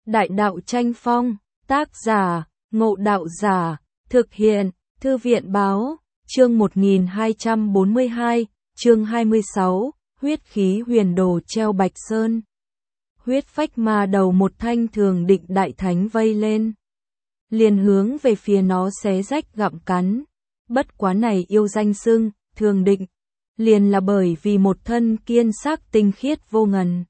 Đại đạo tranh phong, tác giả, Ngộ Đạo Giả, thực hiện, Thư viện báo, chương 1242, chương 26, huyết khí huyền đồ treo Bạch Sơn. Huyết phách ma đầu một thanh thường định đại thánh vây lên, liền hướng về phía nó xé rách gặm cắn. Bất quá này yêu danh xưng, thường định, liền là bởi vì một thân kiên sắc tinh khiết vô ngần.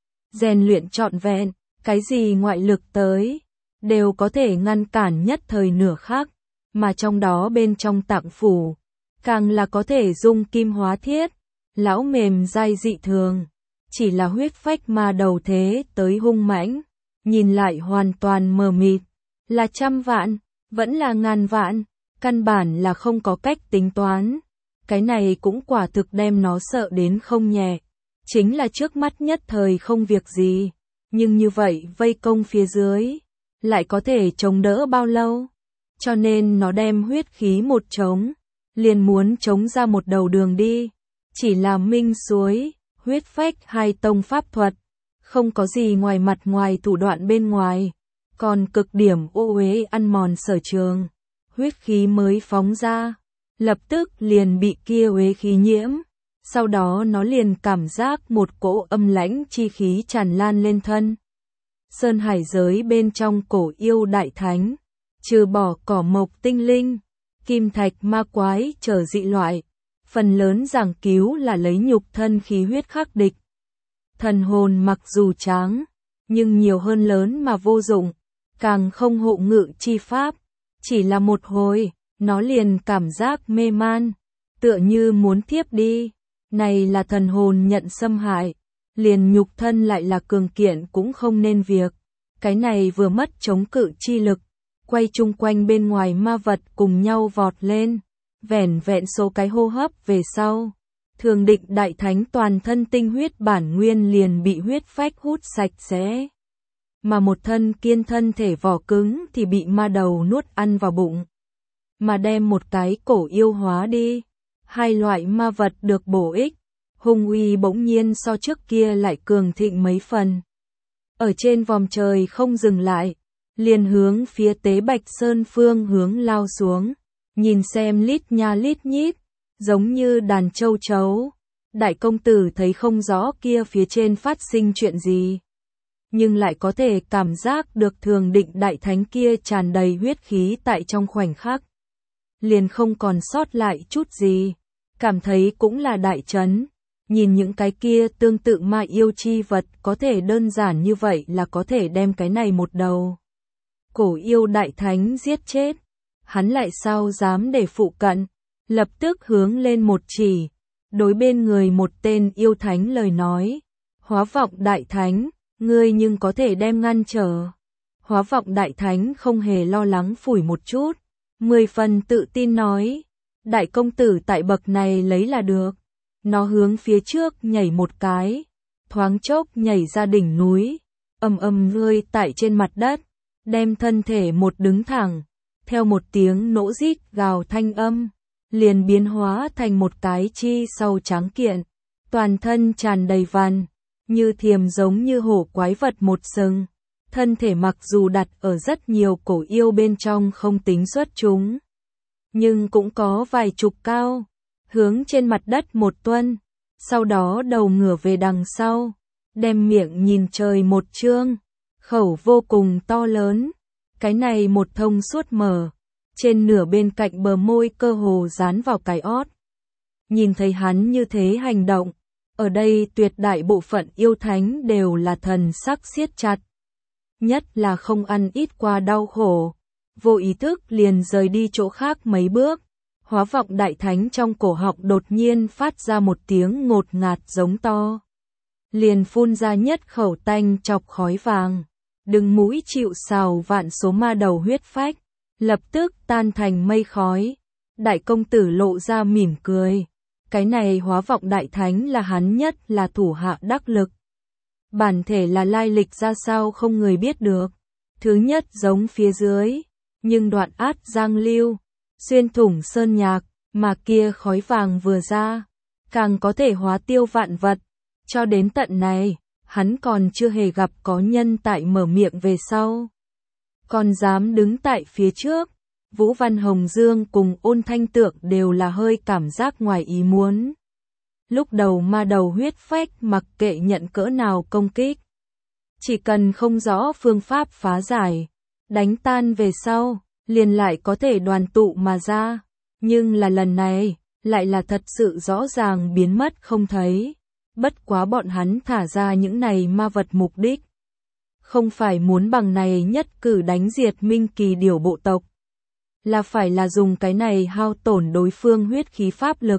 Rèn luyện trọn vẹn, cái gì ngoại lực tới, đều có thể ngăn cản nhất thời nửa khắc, mà trong đó bên trong tạng phủ, càng là có thể dung kim hóa thiết, lão mềm dai dị thường. Chỉ là huyết phách ma đầu thế tới hung mãnh, nhìn lại hoàn toàn mờ mịt, là trăm vạn, vẫn là ngàn vạn, căn bản là không có cách tính toán. Cái này cũng quả thực đem nó sợ đến không nhẹ, chính là trước mắt nhất thời không việc gì, nhưng như vậy vây công phía dưới, lại có thể chống đỡ bao lâu, cho nên nó đem huyết khí một trống, liền muốn chống ra một đầu đường đi, chỉ là minh suối. Huyết phách hai tông pháp thuật, không có gì ngoài mặt ngoài thủ đoạn bên ngoài, còn cực điểm ô uế ăn mòn sở trường. Huyết khí mới phóng ra, lập tức liền bị kia uế khí nhiễm, sau đó nó liền cảm giác một cỗ âm lãnh chi khí tràn lan lên thân. Sơn hải giới bên trong cổ yêu đại thánh, trừ bỏ cỏ mộc tinh linh, kim thạch ma quái trở dị loại, phần lớn giảng cứu là lấy nhục thân khí huyết khắc địch. Thần hồn mặc dù tráng, nhưng nhiều hơn lớn mà vô dụng, càng không hộ ngự chi pháp. Chỉ là một hồi, nó liền cảm giác mê man, tựa như muốn thiếp đi. Này là thần hồn nhận xâm hại, liền nhục thân lại là cường kiện cũng không nên việc. Cái này vừa mất chống cự chi lực, quay chung quanh bên ngoài ma vật cùng nhau vọt lên. Vẻn vẹn số cái hô hấp về sau, thường định đại thánh toàn thân tinh huyết bản nguyên liền bị huyết phách hút sạch sẽ. Mà một thân kiên thân thể vỏ cứng thì bị ma đầu nuốt ăn vào bụng. Mà đem một cái cổ yêu hóa đi. Hai loại ma vật được bổ ích, hung uy bỗng nhiên so trước kia lại cường thịnh mấy phần. Ở trên vòm trời không dừng lại, liền hướng phía Tế Bạch Sơn phương hướng lao xuống. Nhìn xem lít nha lít nhít, giống như đàn châu chấu. Đại công tử thấy không rõ kia phía trên phát sinh chuyện gì, nhưng lại có thể cảm giác được thường định đại thánh kia tràn đầy huyết khí tại trong khoảnh khắc. Liền không còn sót lại chút gì, cảm thấy cũng là đại chấn. Nhìn những cái kia tương tự ma yêu chi vật có thể đơn giản như vậy là có thể đem cái này một đầu cổ yêu đại thánh giết chết. Hắn lại sao dám để phụ cận, lập tức hướng lên một chỉ, đối bên người một tên yêu thánh lời nói. Hóa vọng đại thánh, ngươi nhưng có thể đem ngăn trở. Hóa vọng đại thánh không hề lo lắng phủi một chút, 10 phần tự tin nói, đại công tử tại bậc này lấy là được. Nó hướng phía trước nhảy một cái, thoáng chốc nhảy ra đỉnh núi, rơi tại trên mặt đất, đem thân thể một đứng thẳng. Theo một tiếng nỗ rít gào thanh âm, liền biến hóa thành một cái chi sâu trắng kiện, toàn thân tràn đầy vằn, như thiềm giống như hổ quái vật một sừng. Thân thể mặc dù đặt ở rất nhiều cổ yêu bên trong không tính xuất chúng, nhưng cũng có vài chục cao, hướng trên mặt đất một tuân, sau đó đầu ngửa về đằng sau, đem miệng nhìn trời một trương, khẩu vô cùng to lớn. Cái này một thông suốt mở, trên nửa bên cạnh bờ môi cơ hồ dán vào cái ót. Nhìn thấy hắn như thế hành động, ở đây tuyệt đại bộ phận yêu thánh đều là thần sắc siết chặt. Nhất là không ăn ít qua đau khổ, vô ý thức liền rời đi chỗ khác mấy bước. Hóa vọng đại thánh trong cổ họng đột nhiên phát ra một tiếng ngột ngạt giống to. Liền phun ra nhất khẩu tanh chọc khói vàng. Đừng mũi chịu sào vạn số ma đầu huyết phách, lập tức tan thành mây khói. Đại công tử lộ ra mỉm cười. Cái này hóa vọng đại thánh là hắn nhất là thủ hạ đắc lực. Bản thể là lai lịch ra sao không người biết được. Thứ nhất giống phía dưới, nhưng đoạn át giang lưu, xuyên thủng sơn nhạc, mà kia khói vàng vừa ra, càng có thể hóa tiêu vạn vật. Cho đến tận này, hắn còn chưa hề gặp có nhân tại mở miệng về sau. Còn dám đứng tại phía trước, Vũ Văn Hồng Dương cùng Ôn Thanh Tượng đều là hơi cảm giác ngoài ý muốn. Lúc đầu ma đầu huyết phách mặc kệ nhận cỡ nào công kích. Chỉ cần không rõ phương pháp phá giải, đánh tan về sau, liền lại có thể đoàn tụ mà ra. Nhưng là lần này, lại là thật sự rõ ràng biến mất không thấy. Bất quá bọn hắn thả ra những này ma vật mục đích. Không phải muốn bằng này nhất cử đánh diệt Minh Kỳ Điểu bộ tộc. Là phải là dùng cái này hao tổn đối phương huyết khí pháp lực.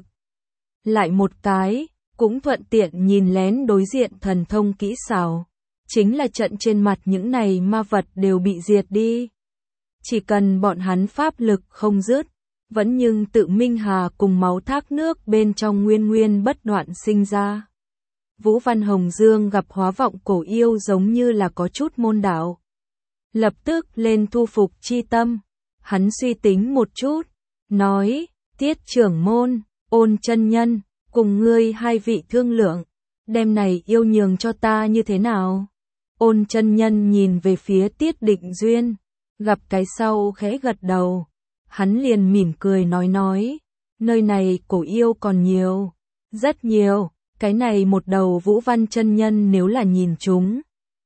Lại một cái, cũng thuận tiện nhìn lén đối diện thần thông kỹ xảo. Chính là trận trên mặt những này ma vật đều bị diệt đi. Chỉ cần bọn hắn pháp lực không dứt, vẫn nhưng tự minh hà cùng máu thác nước bên trong nguyên nguyên bất đoạn sinh ra. Vũ Văn Hồng Dương gặp hóa vọng cổ yêu giống như là có chút môn đạo. Lập tức lên thu phục chi tâm. Hắn suy tính một chút, nói, Tiết trưởng môn, Ôn chân nhân, cùng ngươi hai vị thương lượng, đem này yêu nhường cho ta như thế nào? Ôn chân nhân nhìn về phía Tiết Định Duyên, gặp cái sau khẽ gật đầu. Hắn liền mỉm cười nói, nơi này cổ yêu còn nhiều, rất nhiều, cái này một đầu Vũ Văn chân nhân nếu là nhìn chúng.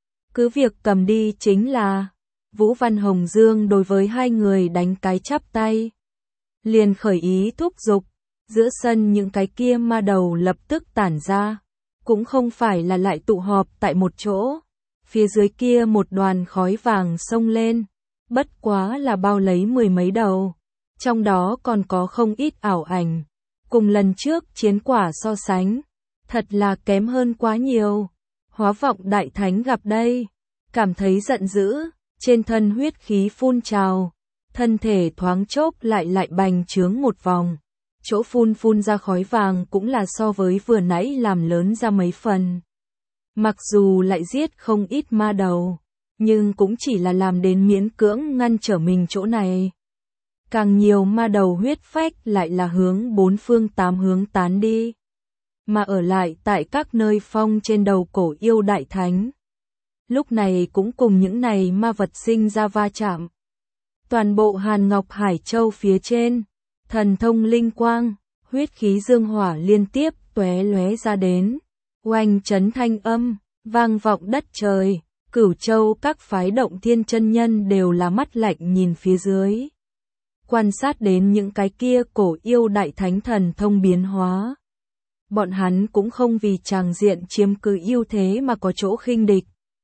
Cứ việc cầm đi chính là, Vũ Văn Hồng Dương đối với hai người đánh cái chắp tay. Liền khởi ý thúc giục, giữa sân những cái kia ma đầu lập tức tản ra, cũng không phải là lại tụ họp tại một chỗ. Phía dưới kia một đoàn khói vàng xông lên, bất quá là bao lấy mười mấy đầu, trong đó còn có không ít ảo ảnh. Cùng lần trước chiến quả so sánh, thật là kém hơn quá nhiều. Hóa vọng đại thánh gặp đây, cảm thấy giận dữ, trên thân huyết khí phun trào, thân thể thoáng chốc lại bành trướng một vòng. Chỗ phun ra khói vàng cũng là so với vừa nãy làm lớn ra mấy phần. Mặc dù lại giết không ít ma đầu, nhưng cũng chỉ là làm đến miễn cưỡng ngăn trở mình chỗ này. Càng nhiều ma đầu huyết phách lại là hướng bốn phương tám hướng tán đi, mà ở lại tại các nơi phong trên đầu cổ yêu đại thánh. Lúc này cũng cùng những này ma vật sinh ra va chạm. Toàn bộ Hàn Ngọc Hải Châu phía trên, thần thông linh quang, huyết khí dương hỏa liên tiếp tóe lóe ra đến. Oanh chấn thanh âm, vang vọng đất trời, Cửu Châu các phái động thiên chân nhân đều là mắt lạnh nhìn phía dưới. Quan sát đến những cái kia cổ yêu đại thánh thần thông biến hóa. Bọn hắn cũng không vì tràng diện chiếm cứ ưu thế mà có chỗ khinh địch.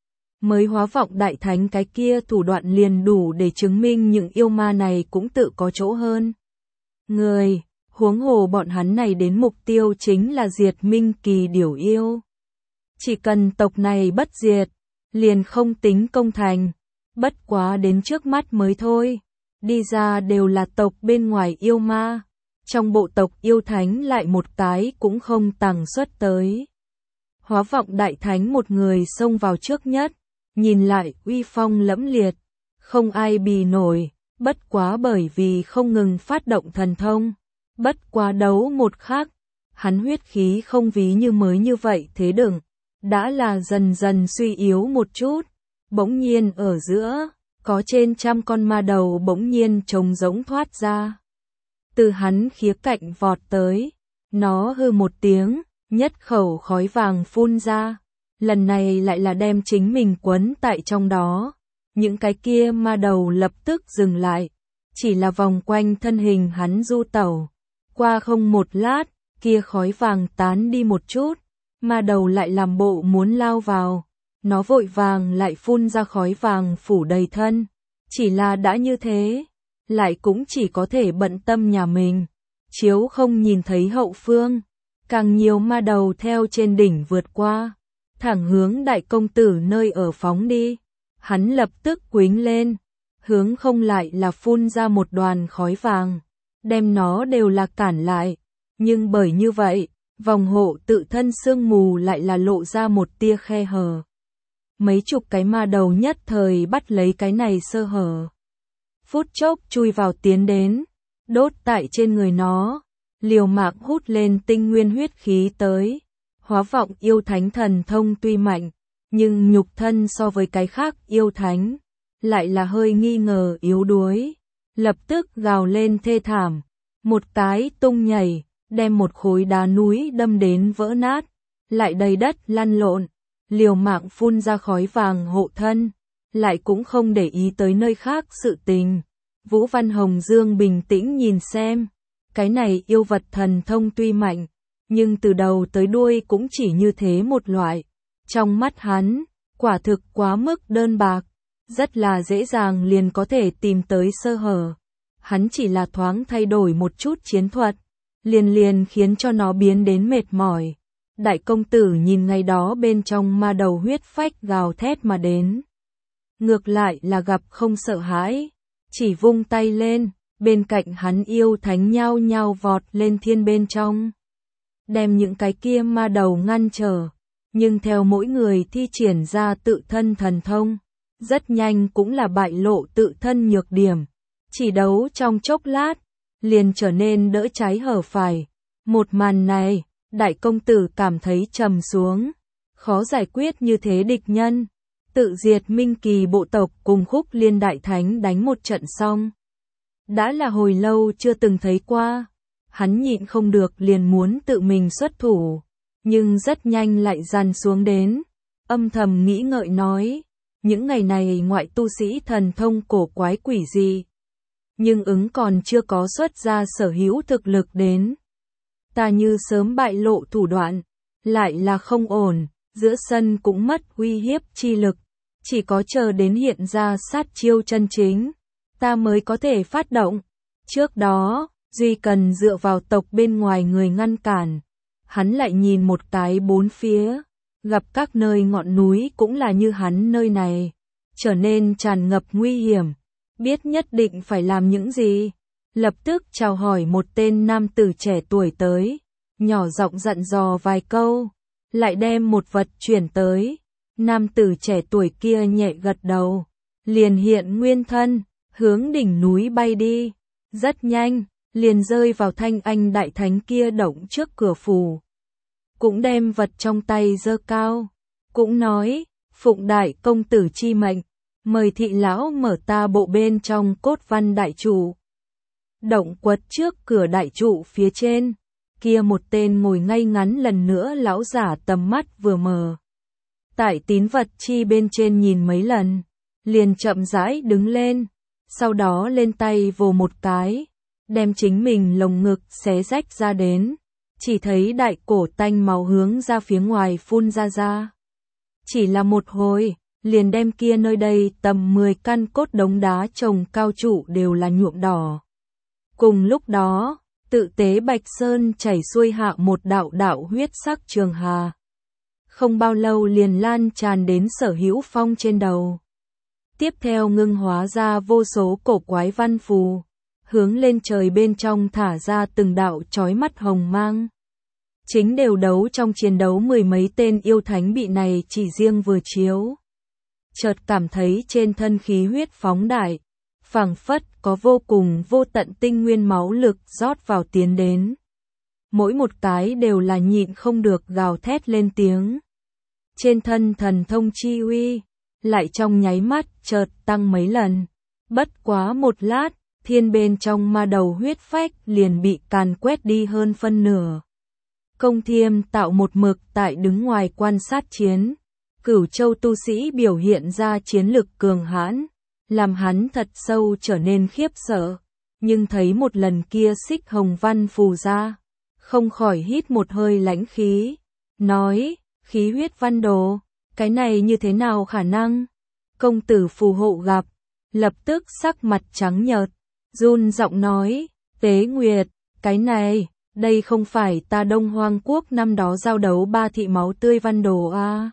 Mới hóa vọng đại thánh cái kia thủ đoạn liền đủ để chứng minh những yêu ma này cũng tự có chỗ hơn. Người, huống hồ bọn hắn này đến mục tiêu chính là diệt Minh Kỳ Điểu yêu. Chỉ cần tộc này bất diệt, liền không tính công thành, bất quá đến trước mắt mới thôi. Đi ra đều là tộc bên ngoài yêu ma, trong bộ tộc yêu thánh lại một cái cũng không tàng xuất tới. Hóa vọng đại thánh một người xông vào trước nhất, nhìn lại uy phong lẫm liệt, không ai bì nổi, bất quá bởi vì không ngừng phát động thần thông, bất quá đấu một khắc, hắn huyết khí không ví như mới như vậy thế đừng, đã là dần dần suy yếu một chút, bỗng nhiên ở giữa, có trên trăm con ma đầu bỗng nhiên trống rỗng thoát ra. Từ hắn khía cạnh vọt tới, nó hừ một tiếng, nhất khẩu khói vàng phun ra, lần này lại là đem chính mình quấn tại trong đó. Những cái kia ma đầu lập tức dừng lại, chỉ là vòng quanh thân hình hắn du tẩu. Qua không một lát, kia khói vàng tán đi một chút, ma đầu lại làm bộ muốn lao vào. Nó vội vàng lại phun ra khói vàng phủ đầy thân. Chỉ là đã như thế, lại cũng chỉ có thể bận tâm nhà mình, chiếu không nhìn thấy hậu phương. Càng nhiều ma đầu theo trên đỉnh vượt qua, thẳng hướng đại công tử nơi ở phóng đi. Hắn lập tức quýnh lên, hướng không lại là phun ra một đoàn khói vàng, đem nó đều là cản lại. Nhưng bởi như vậy, vòng hộ tự thân sương mù lại là lộ ra một tia khe hở. Mấy chục cái ma đầu nhất thời bắt lấy cái này sơ hở. Phút chốc chui vào tiến đến, đốt tại trên người nó, liều mạng hút lên tinh nguyên huyết khí tới. Hóa vọng yêu thánh thần thông tuy mạnh, nhưng nhục thân so với cái khác yêu thánh, lại là hơi nghi ngờ yếu đuối. Lập tức gào lên thê thảm, một cái tung nhảy, đem một khối đá núi đâm đến vỡ nát, lại đầy đất lăn lộn, liều mạng phun ra khói vàng hộ thân, lại cũng không để ý tới nơi khác sự tình. Vũ Văn Hồng Dương bình tĩnh nhìn xem, cái này yêu vật thần thông tuy mạnh, nhưng từ đầu tới đuôi cũng chỉ như thế một loại. Trong mắt hắn, quả thực quá mức đơn bạc, rất là dễ dàng liền có thể tìm tới sơ hở. Hắn chỉ là thoáng thay đổi một chút chiến thuật, liền khiến cho nó biến đến mệt mỏi. Đại công tử nhìn ngay đó bên trong ma đầu huyết phách gào thét mà đến. Ngược lại là gặp không sợ hãi, chỉ vung tay lên, bên cạnh hắn yêu thánh nhao nhao vọt lên thiên bên trong, đem những cái kia ma đầu ngăn trở. Nhưng theo mỗi người thi triển ra tự thân thần thông, rất nhanh cũng là bại lộ tự thân nhược điểm. Chỉ đấu trong chốc lát, liền trở nên đỡ trái hở phải. Một màn này, đại công tử cảm thấy trầm xuống, khó giải quyết như thế địch nhân. Tự diệt Minh Kỳ bộ tộc cùng Khúc Liên đại thánh đánh một trận xong. Đã là hồi lâu chưa từng thấy qua, hắn nhịn không được liền muốn tự mình xuất thủ, nhưng rất nhanh lại dằn xuống đến, âm thầm nghĩ ngợi nói, những ngày này ngoại tu sĩ thần thông cổ quái quỷ gì, nhưng ứng còn chưa có xuất ra sở hữu thực lực đến. Ta như sớm bại lộ thủ đoạn, lại là không ổn, giữa sân cũng mất uy hiếp chi lực, chỉ có chờ đến hiện ra sát chiêu chân chính, ta mới có thể phát động. Trước đó, duy cần dựa vào tộc bên ngoài người ngăn cản. Hắn lại nhìn một cái bốn phía, gặp các nơi ngọn núi cũng là như hắn nơi này, trở nên tràn ngập nguy hiểm, biết nhất định phải làm những gì. Lập tức chào hỏi một tên nam tử trẻ tuổi tới, nhỏ giọng dặn dò vài câu, lại đem một vật chuyển tới. Nam tử trẻ tuổi kia nhẹ gật đầu, liền hiện nguyên thân, hướng đỉnh núi bay đi, rất nhanh, liền rơi vào Thanh Anh đại thánh kia động trước cửa phủ. Cũng đem vật trong tay giơ cao, cũng nói, phụng đại công tử chi mệnh, mời thị lão mở ta bộ bên trong cốt văn đại trụ. Động quật trước cửa đại trụ phía trên, kia một tên ngồi ngay ngắn lần nữa lão giả tầm mắt vừa mờ. Tại tín vật chi bên trên nhìn mấy lần, liền chậm rãi đứng lên, sau đó lên tay vồ một cái, đem chính mình lồng ngực xé rách ra đến, chỉ thấy đại cổ tanh máu hướng ra phía ngoài phun ra. Chỉ là một hồi, liền đem kia nơi đây tầm 10 căn cốt đống đá trồng cao trụ đều là nhuộm đỏ. Cùng lúc đó, tự tế Bạch Sơn chảy xuôi hạ một đạo đạo huyết sắc trường hà. Không bao lâu liền lan tràn đến Sở Hữu Phong trên đầu. Tiếp theo ngưng hóa ra vô số cổ quái văn phù, hướng lên trời bên trong thả ra từng đạo chói mắt hồng mang. Chính đều đấu trong chiến đấu mười mấy tên yêu thánh bị này chỉ riêng vừa chiếu. Chợt cảm thấy trên thân khí huyết phóng đại, phảng phất có vô cùng vô tận tinh nguyên máu lực rót vào tiến đến. Mỗi một cái đều là nhịn không được gào thét lên tiếng. Trên thân thần thông chi uy, lại trong nháy mắt chợt tăng mấy lần. Bất quá một lát, thiên bên trong ma đầu huyết phách liền bị càn quét đi hơn phân nửa. Công Thiêm tạo một mực tại đứng ngoài quan sát chiến. Cửu Châu tu sĩ biểu hiện ra chiến lực cường hãn, làm hắn thật sâu trở nên khiếp sợ, nhưng thấy một lần kia xích hồng văn phù ra, không khỏi hít một hơi lãnh khí, nói, khí huyết văn đồ, cái này như thế nào khả năng? Công tử phù hộ gặp, lập tức sắc mặt trắng nhợt, run giọng nói, Tế Nguyệt, cái này, đây không phải ta Đông Hoang Quốc năm đó giao đấu 3 thị máu tươi văn đồ à?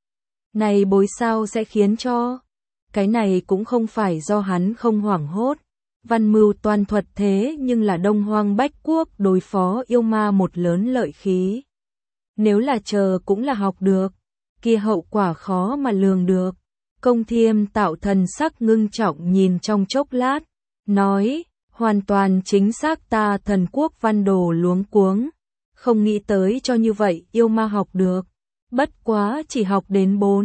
Này bối sao sẽ khiến cho? Cái này cũng không phải do hắn không hoảng hốt. Văn mưu toàn thuật thế nhưng là Đông Hoang Bách Quốc đối phó yêu ma một lớn lợi khí. Nếu là chờ cũng là học được, kia hậu quả khó mà lường được. Công Thiêm tạo thần sắc ngưng trọng nhìn trong chốc lát, nói, hoàn toàn chính xác ta thần quốc văn đồ luống cuống, không nghĩ tới cho như vậy yêu ma học được. Bất quá chỉ học đến 4,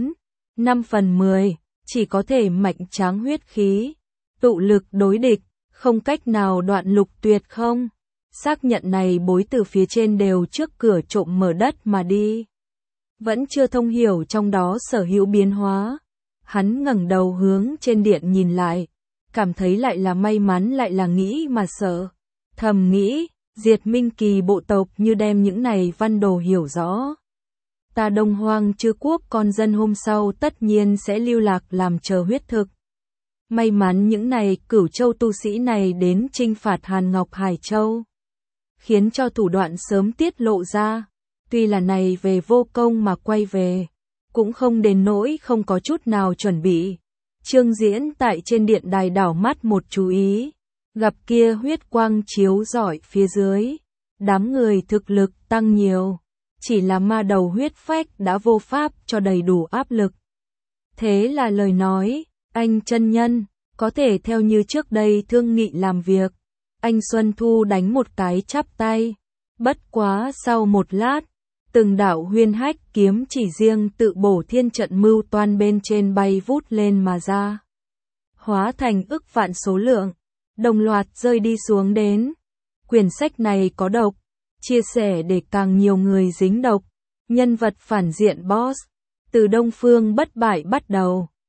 5/10, chỉ có thể mạnh tráng huyết khí, tụ lực đối địch, không cách nào đoạn lục tuyệt không. Xác nhận này bối từ phía trên đều trước cửa trộm mở đất mà đi. Vẫn chưa thông hiểu trong đó sở hữu biến hóa. Hắn ngẩng đầu hướng trên điện nhìn lại, cảm thấy lại là may mắn lại là nghĩ mà sợ. Thầm nghĩ, diệt Minh Kỳ bộ tộc như đem những này văn đồ hiểu rõ. Ta Đông Hoang Chư Quốc con dân hôm sau tất nhiên sẽ lưu lạc làm chờ huyết thực. May mắn những này Cửu Châu tu sĩ này đến chinh phạt Hàn Ngọc Hải Châu, khiến cho thủ đoạn sớm tiết lộ ra. Tuy là này về vô công mà quay về, cũng không đến nỗi không có chút nào chuẩn bị. Trương Diễn tại trên điện đài đảo mắt một chú ý, gặp kia huyết quang chiếu rọi phía dưới, đám người thực lực tăng nhiều, chỉ là ma đầu huyết phách đã vô pháp cho đầy đủ áp lực. Thế là lời nói, anh chân nhân, có thể theo như trước đây thương nghị làm việc. Anh Xuân Thu đánh một cái chắp tay, bất quá sau một lát, từng đạo huyên hách kiếm chỉ riêng tự bổ thiên trận mưu toan bên trên bay vút lên mà ra. Hóa thành ức vạn số lượng, đồng loạt rơi đi xuống đến. Quyển sách này có độc, chia sẻ để càng nhiều người dính độc. Nhân vật phản diện boss, từ Đông Phương bất bại bắt đầu.